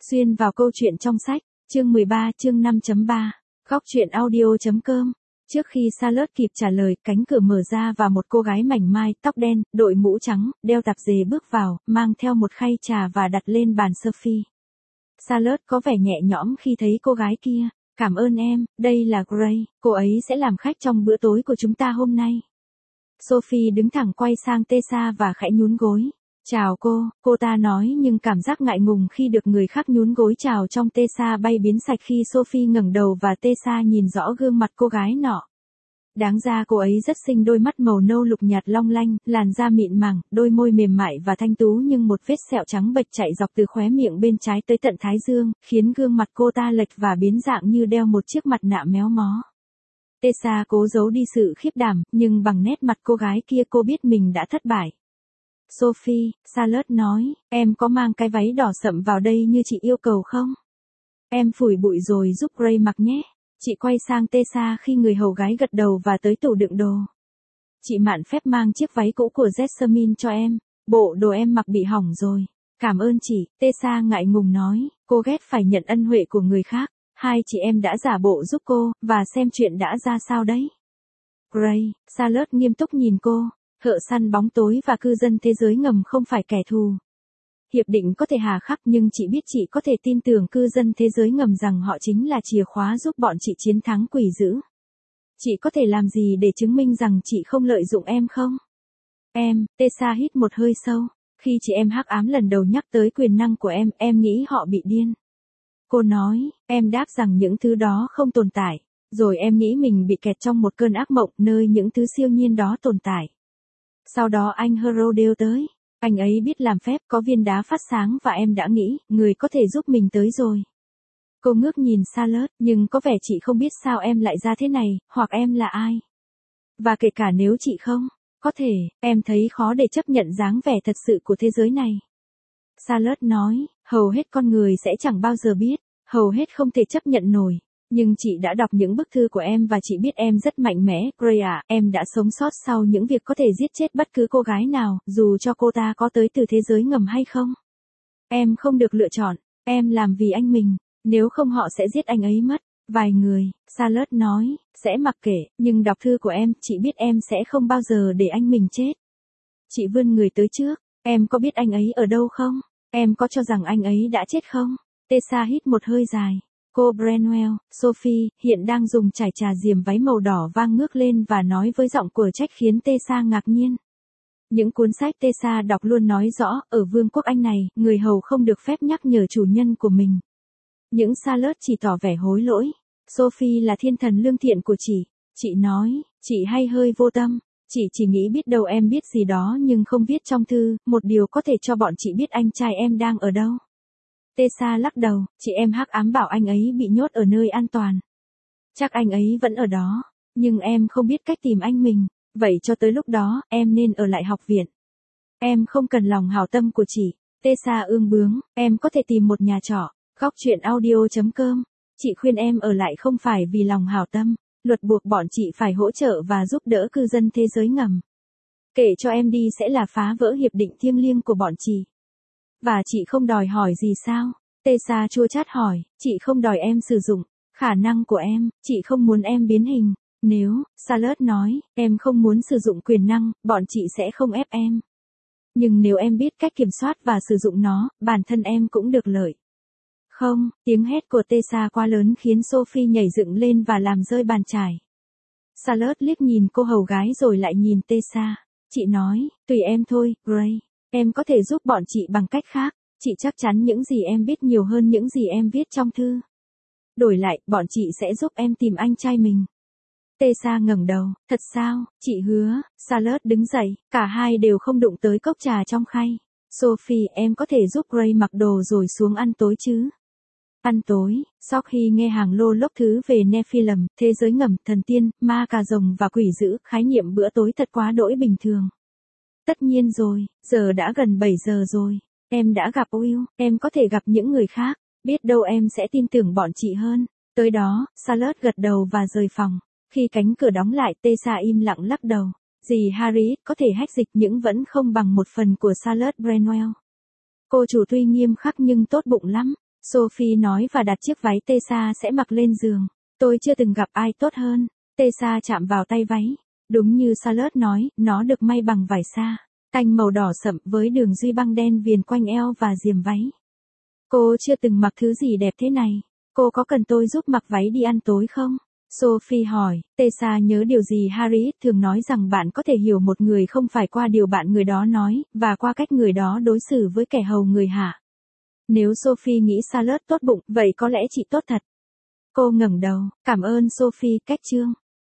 Xuyên vào câu chuyện trong sách, chương 13 chương 5.3, góc truyện audio.com. Trước khi Charlotte kịp trả lời, cánh cửa mở ra và một cô gái mảnh mai, tóc đen, đội mũ trắng, đeo tạp dề bước vào, mang theo một khay trà và đặt lên bàn Sophie. Charlotte có vẻ nhẹ nhõm khi thấy cô gái kia. Cảm ơn em, đây là Gray, cô ấy sẽ làm khách trong bữa tối của chúng ta hôm nay. Sophie đứng thẳng quay sang Tessa và khẽ nhún gối. Chào cô ta nói nhưng cảm giác ngại ngùng khi được người khác nhún gối chào trong Tessa bay biến sạch khi Sophie ngẩng đầu và Tessa nhìn rõ gương mặt cô gái nọ. Đáng ra cô ấy rất xinh, đôi mắt màu nâu lục nhạt long lanh, làn da mịn màng, đôi môi mềm mại và thanh tú, nhưng một vết sẹo trắng bệch chạy dọc từ khóe miệng bên trái tới tận thái dương, khiến gương mặt cô ta lệch và biến dạng như đeo một chiếc mặt nạ méo mó. Tessa cố giấu đi sự khiếp đảm, nhưng bằng nét mặt cô gái kia cô biết mình đã thất bại. Sophie, Charlotte nói, em có mang cái váy đỏ sậm vào đây như chị yêu cầu không? Em phủi bụi rồi giúp Gray mặc nhé. Chị quay sang Tessa khi người hầu gái gật đầu và tới tủ đựng đồ. Chị mạn phép mang chiếc váy cũ của Jessamine cho em, bộ đồ em mặc bị hỏng rồi. Cảm ơn chị, Tessa ngại ngùng nói, cô ghét phải nhận ân huệ của người khác. Hai chị em đã giả bộ giúp cô, và xem chuyện đã ra sao đấy. Gray, Charlotte nghiêm túc nhìn cô. Thợ săn bóng tối và cư dân thế giới ngầm không phải kẻ thù. Hiệp định có thể hà khắc nhưng chị biết chị có thể tin tưởng cư dân thế giới ngầm rằng họ chính là chìa khóa giúp bọn chị chiến thắng quỷ dữ. Chị có thể làm gì để chứng minh rằng chị không lợi dụng em không? Tessa hít một hơi sâu. Khi chị em hắc ám lần đầu nhắc tới quyền năng của em nghĩ họ bị điên. Cô nói, em đáp rằng những thứ đó không tồn tại. Rồi em nghĩ mình bị kẹt trong một cơn ác mộng nơi những thứ siêu nhiên đó tồn tại. Sau đó anh Herodale tới. Anh ấy biết làm phép, có viên đá phát sáng và em đã nghĩ, người có thể giúp mình tới rồi. Cô ngước nhìn Charlotte, nhưng có vẻ chị không biết sao em lại ra thế này, hoặc em là ai. Và kể cả nếu chị không, có thể, em thấy khó để chấp nhận dáng vẻ thật sự của thế giới này. Charlotte nói, hầu hết con người sẽ chẳng bao giờ biết, hầu hết không thể chấp nhận nổi. Nhưng chị đã đọc những bức thư của em và chị biết em rất mạnh mẽ, Gray à, em đã sống sót sau những việc có thể giết chết bất cứ cô gái nào, dù cho cô ta có tới từ thế giới ngầm hay không. Em không được lựa chọn, em làm vì anh mình, nếu không họ sẽ giết anh ấy mất. Vài người, Charlotte nói, sẽ mặc kệ, nhưng đọc thư của em, chị biết em sẽ không bao giờ để anh mình chết. Chị vươn người tới trước, em có biết anh ấy ở đâu không? Em có cho rằng anh ấy đã chết không? Tessa hít một hơi dài. Cô Branwell, Sophie, hiện đang dùng chải trà diềm váy màu đỏ vang ngước lên và nói với giọng của trách khiến Tessa ngạc nhiên. Những cuốn sách Tessa đọc luôn nói rõ, ở Vương quốc Anh này, người hầu không được phép nhắc nhở chủ nhân của mình. Những Charlotte chỉ tỏ vẻ hối lỗi. Sophie là thiên thần lương thiện của chị nói, chị hay hơi vô tâm. Chị chỉ nghĩ biết đâu em biết gì đó nhưng không viết trong thư, một điều có thể cho bọn chị biết anh trai em đang ở đâu. Tessa lắc đầu, chị em hắc ám bảo anh ấy bị nhốt ở nơi an toàn. Chắc anh ấy vẫn ở đó, nhưng em không biết cách tìm anh mình, vậy cho tới lúc đó, em nên ở lại học viện. Em không cần lòng hảo tâm của chị. Tessa ương bướng, em có thể tìm một nhà trọ, góc truyện audio.com. Chị khuyên em ở lại không phải vì lòng hảo tâm, luật buộc bọn chị phải hỗ trợ và giúp đỡ cư dân thế giới ngầm. Kể cho em đi sẽ là phá vỡ hiệp định thiêng liêng của bọn chị. Và chị không đòi hỏi gì sao? Tessa chua chát hỏi, chị không đòi em sử dụng khả năng của em, chị không muốn em biến hình. Nếu, Charlotte nói, em không muốn sử dụng quyền năng, bọn chị sẽ không ép em. Nhưng nếu em biết cách kiểm soát và sử dụng nó, bản thân em cũng được lợi. Không, tiếng hét của Tessa quá lớn khiến Sophie nhảy dựng lên và làm rơi bàn chải. Charlotte liếc nhìn cô hầu gái rồi lại nhìn Tessa. Chị nói, tùy em thôi, Gray. Em có thể giúp bọn chị bằng cách khác, chị chắc chắn những gì em biết nhiều hơn những gì em viết trong thư. Đổi lại, bọn chị sẽ giúp em tìm anh trai mình. Tessa ngẩng đầu, thật sao, chị hứa. Charlotte đứng dậy, cả hai đều không đụng tới cốc trà trong khay. Sophie, em có thể giúp Gray mặc đồ rồi xuống ăn tối chứ? Ăn tối, Sophie nghe hàng lô lốc thứ về Nephilim, thế giới ngầm, thần tiên, ma cà rồng và quỷ dữ, khái niệm bữa tối thật quá đỗi bình thường. Tất nhiên rồi, giờ đã gần 7 giờ rồi. Em đã gặp Will, em có thể gặp những người khác, biết đâu em sẽ tin tưởng bọn chị hơn. Tới đó, Charlotte gật đầu và rời phòng. Khi cánh cửa đóng lại, Tessa im lặng lắc đầu. Dì Harriet có thể hách dịch nhưng vẫn không bằng một phần của Charlotte Branwell. Cô chủ tuy nghiêm khắc nhưng tốt bụng lắm. Sophie nói và đặt chiếc váy Tessa sẽ mặc lên giường. Tôi chưa từng gặp ai tốt hơn. Tessa chạm vào tay váy. Đúng như Charlotte nói, nó được may bằng vải sa tanh màu đỏ sậm với đường duy băng đen viền quanh eo và diềm váy. Cô chưa từng mặc thứ gì đẹp thế này. Cô có cần tôi giúp mặc váy đi ăn tối không? Sophie hỏi. Tessa nhớ điều gì Harriet thường nói rằng bạn có thể hiểu một người không phải qua điều bạn người đó nói, và qua cách người đó đối xử với kẻ hầu người hạ. Nếu Sophie nghĩ Charlotte tốt bụng, vậy có lẽ chị tốt thật. Cô ngẩng đầu. Cảm ơn Sophie, cách chương.